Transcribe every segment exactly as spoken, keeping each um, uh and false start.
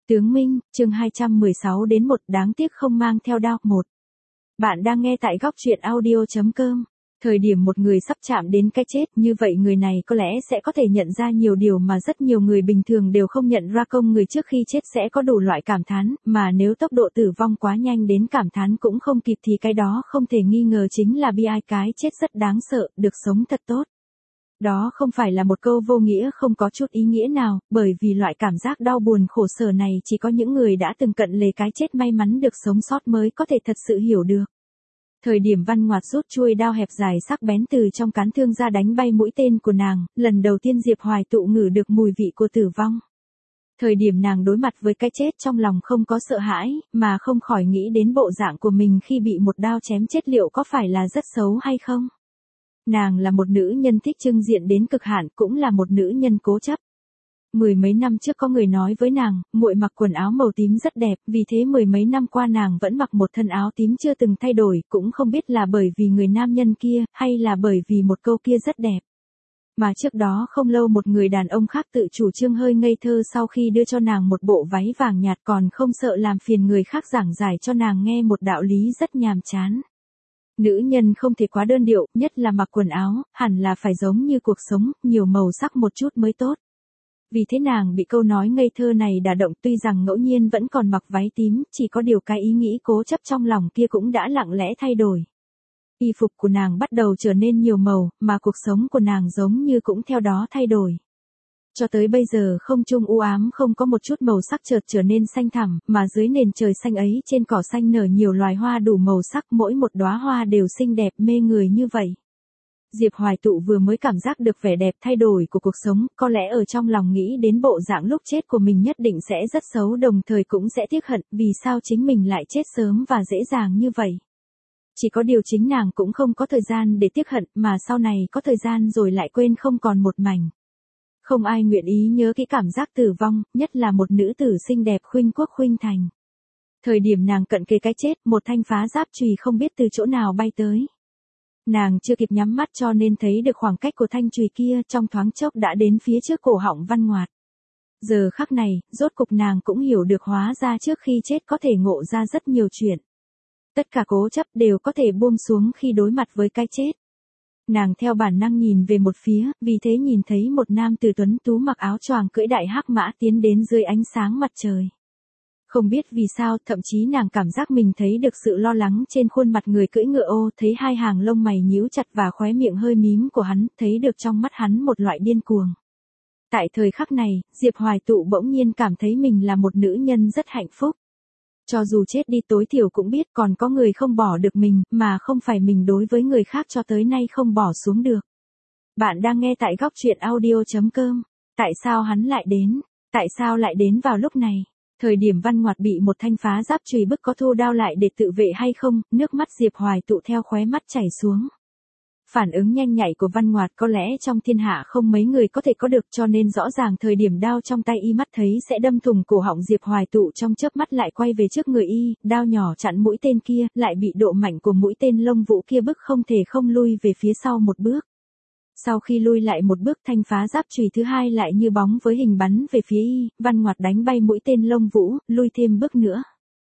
Tướng Minh, chương hai trăm mười sáu đến một đáng tiếc không mang theo đao. một. Bạn đang nghe tại góc truyện audio chấm com. Thời điểm một người sắp chạm đến cái chết, như vậy người này có lẽ sẽ có thể nhận ra nhiều điều mà rất nhiều người bình thường đều không nhận ra. Công người trước khi chết sẽ có đủ loại cảm thán, mà nếu tốc độ tử vong quá nhanh đến cảm thán cũng không kịp thì cái đó không thể nghi ngờ chính là bi ai. Cái chết rất đáng sợ, được sống thật tốt. Đó không phải là một câu vô nghĩa không có chút ý nghĩa nào, bởi vì loại cảm giác đau buồn khổ sở này chỉ có những người đã từng cận lề cái chết may mắn được sống sót mới có thể thật sự hiểu được. Thời điểm Văn Ngoạt rút chuôi đao hẹp dài sắc bén từ trong cán thương ra đánh bay mũi tên của nàng, lần đầu tiên Diệp Hoài Tụ ngửi được mùi vị của tử vong. Thời điểm nàng đối mặt với cái chết trong lòng không có sợ hãi, mà không khỏi nghĩ đến bộ dạng của mình khi bị một đao chém chết liệu có phải là rất xấu hay không. Nàng là một nữ nhân thích trưng diện đến cực hạn, cũng là một nữ nhân cố chấp. Mười mấy năm trước có người nói với nàng, muội mặc quần áo màu tím rất đẹp, vì thế mười mấy năm qua nàng vẫn mặc một thân áo tím chưa từng thay đổi, cũng không biết là bởi vì người nam nhân kia, hay là bởi vì một câu kia rất đẹp. Mà trước đó không lâu một người đàn ông khác tự chủ trương hơi ngây thơ sau khi đưa cho nàng một bộ váy vàng nhạt còn không sợ làm phiền người khác giảng giải cho nàng nghe một đạo lý rất nhàm chán. Nữ nhân không thể quá đơn điệu, nhất là mặc quần áo, hẳn là phải giống như cuộc sống, nhiều màu sắc một chút mới tốt. Vì thế nàng bị câu nói ngây thơ này đả động, tuy rằng ngẫu nhiên vẫn còn mặc váy tím, chỉ có điều cái ý nghĩ cố chấp trong lòng kia cũng đã lặng lẽ thay đổi. Y phục của nàng bắt đầu trở nên nhiều màu, mà cuộc sống của nàng giống như cũng theo đó thay đổi. Cho tới bây giờ không trung u ám không có một chút màu sắc chợt trở nên xanh thẳm, mà dưới nền trời xanh ấy trên cỏ xanh nở nhiều loài hoa đủ màu sắc, mỗi một đóa hoa đều xinh đẹp mê người như vậy. Diệp Hoài Tụ vừa mới cảm giác được vẻ đẹp thay đổi của cuộc sống, có lẽ ở trong lòng nghĩ đến bộ dạng lúc chết của mình nhất định sẽ rất xấu, đồng thời cũng sẽ tiếc hận vì sao chính mình lại chết sớm và dễ dàng như vậy. Chỉ có điều chính nàng cũng không có thời gian để tiếc hận, mà sau này có thời gian rồi lại quên không còn một mảnh. Không ai nguyện ý nhớ cái cảm giác tử vong, nhất là một nữ tử xinh đẹp khuynh quốc khuynh thành. Thời điểm nàng cận kề cái chết, một thanh phá giáp chùy không biết từ chỗ nào bay tới. Nàng chưa kịp nhắm mắt cho nên thấy được khoảng cách của thanh chùy kia, trong thoáng chốc đã đến phía trước cổ họng Văn Ngoạt. Giờ khắc này, rốt cục nàng cũng hiểu được hóa ra trước khi chết có thể ngộ ra rất nhiều chuyện. Tất cả cố chấp đều có thể buông xuống khi đối mặt với cái chết. Nàng theo bản năng nhìn về một phía, vì thế nhìn thấy một nam tử tuấn tú mặc áo choàng cưỡi đại hắc mã tiến đến dưới ánh sáng mặt trời. Không biết vì sao, thậm chí nàng cảm giác mình thấy được sự lo lắng trên khuôn mặt người cưỡi ngựa ô, thấy hai hàng lông mày nhíu chặt và khóe miệng hơi mím của hắn, thấy được trong mắt hắn một loại điên cuồng. Tại thời khắc này, Diệp Hoài Tụ bỗng nhiên cảm thấy mình là một nữ nhân rất hạnh phúc. Cho dù chết đi tối thiểu cũng biết còn có người không bỏ được mình, mà không phải mình đối với người khác cho tới nay không bỏ xuống được. Bạn đang nghe tại góc truyện audio chấm com. Tại sao hắn lại đến? Tại sao lại đến vào lúc này? Thời điểm Văn Ngoạt bị một thanh phá giáp chùy bức có thu đao lại để tự vệ hay không, nước mắt Diệp Hoài Tụ theo khóe mắt chảy xuống. Phản ứng nhanh nhạy của Văn Ngoạt có lẽ trong thiên hạ không mấy người có thể có được, cho nên rõ ràng thời điểm đao trong tay y mắt thấy sẽ đâm thủng cổ họng Diệp Hoài Tụ, trong chớp mắt lại quay về trước người y, đao nhỏ chặn mũi tên kia, lại bị độ mạnh của mũi tên lông vũ kia bức không thể không lui về phía sau một bước. Sau khi lui lại một bước, thanh phá giáp chùy thứ hai lại như bóng với hình bắn về phía y, Văn Ngoạt đánh bay mũi tên lông vũ, lui thêm bước nữa.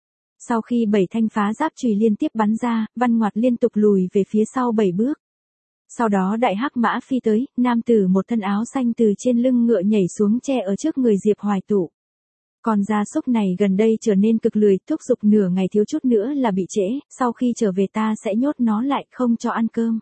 Sau khi bảy thanh phá giáp chùy liên tiếp bắn ra, Văn Ngoạt liên tục lùi về phía sau bảy bước. Sau đó đại hắc mã phi tới, nam tử một thân áo xanh từ trên lưng ngựa nhảy xuống che ở trước người Diệp Hoài Tụ. Con gia súc này gần đây trở nên cực lười, thúc giục nửa ngày thiếu chút nữa là bị trễ, sau khi trở về ta sẽ nhốt nó lại không cho ăn cơm.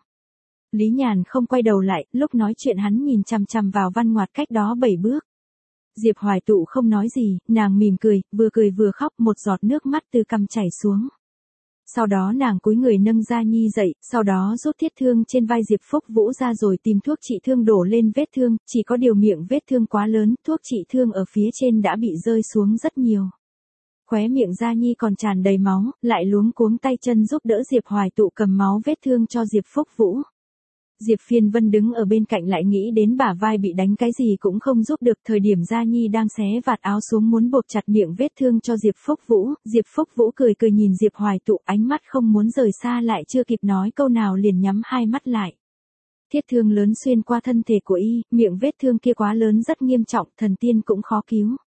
Lý Nhàn không quay đầu lại, lúc nói chuyện hắn nhìn chằm chằm vào Văn Ngoạt cách đó bảy bước. Diệp Hoài Tụ không nói gì, nàng mỉm cười, vừa cười vừa khóc, một giọt nước mắt từ cằm chảy xuống. Sau đó nàng cúi người nâng Gia Nhi dậy, sau đó rút thiết thương trên vai Diệp Phúc Vũ ra rồi tìm thuốc trị thương đổ lên vết thương, chỉ có điều miệng vết thương quá lớn, thuốc trị thương ở phía trên đã bị rơi xuống rất nhiều. Khóe miệng Gia Nhi còn tràn đầy máu, lại luống cuống tay chân giúp đỡ Diệp Hoài Tụ cầm máu vết thương cho Diệp Phúc Vũ. Diệp Phiên Vân đứng ở bên cạnh lại nghĩ đến bả vai bị đánh cái gì cũng không giúp được, thời điểm Gia Nhi đang xé vạt áo xuống muốn buộc chặt miệng vết thương cho Diệp Phúc Vũ, Diệp Phúc Vũ cười cười nhìn Diệp Hoài Tụ, ánh mắt không muốn rời xa, lại chưa kịp nói câu nào liền nhắm hai mắt lại. Thiết thương lớn xuyên qua thân thể của y, miệng vết thương kia quá lớn rất nghiêm trọng, thần tiên cũng khó cứu.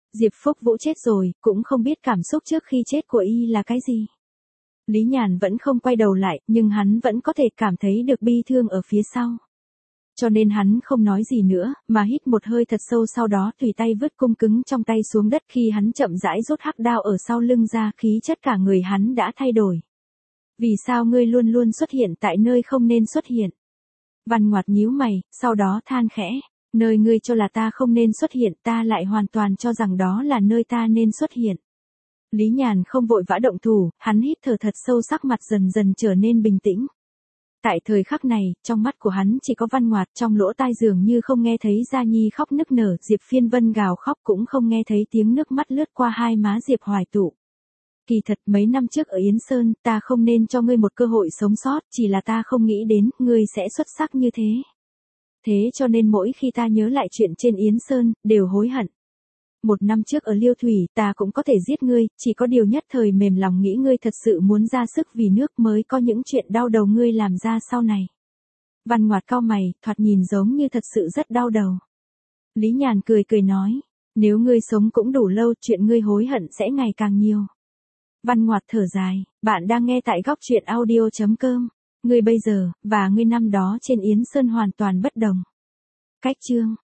Diệp Phúc Vũ chết rồi, cũng không biết cảm xúc trước khi chết của y là cái gì. Lý Nhàn vẫn không quay đầu lại, nhưng hắn vẫn có thể cảm thấy được bi thương ở phía sau. Cho nên hắn không nói gì nữa, mà hít một hơi thật sâu, sau đó tùy tay vứt cung cứng trong tay xuống đất. Khi hắn chậm rãi rút hắc đao ở sau lưng ra, khí chất cả người hắn đã thay đổi. Vì sao ngươi luôn luôn xuất hiện tại nơi không nên xuất hiện? Văn Ngoạt nhíu mày, sau đó than khẽ. Nơi ngươi cho là ta không nên xuất hiện, ta lại hoàn toàn cho rằng đó là nơi ta nên xuất hiện. Lý Nhàn không vội vã động thủ, hắn hít thở thật sâu, sắc mặt dần dần trở nên bình tĩnh. Tại thời khắc này, trong mắt của hắn chỉ có Văn Ngoạt, trong lỗ tai dường như không nghe thấy Gia Nhi khóc nức nở, Diệp Phiên Vân gào khóc cũng không nghe thấy tiếng nước mắt lướt qua hai má Diệp Hoài Tụ. Kỳ thật mấy năm trước ở Yến Sơn, ta không nên cho ngươi một cơ hội sống sót, chỉ là ta không nghĩ đến, ngươi sẽ xuất sắc như thế. Thế cho nên mỗi khi ta nhớ lại chuyện trên Yến Sơn, đều hối hận. Một năm trước ở Liêu Thủy, ta cũng có thể giết ngươi, chỉ có điều nhất thời mềm lòng nghĩ ngươi thật sự muốn ra sức vì nước mới có những chuyện đau đầu ngươi làm ra sau này. Văn Ngoạt cau mày, thoạt nhìn giống như thật sự rất đau đầu. Lý Nhàn cười cười nói, nếu ngươi sống cũng đủ lâu, chuyện ngươi hối hận sẽ ngày càng nhiều. Văn Ngoạt thở dài, bạn đang nghe tại góc truyện audio chấm com. Ngươi bây giờ, và ngươi năm đó trên Yến Sơn hoàn toàn bất đồng. Cách chương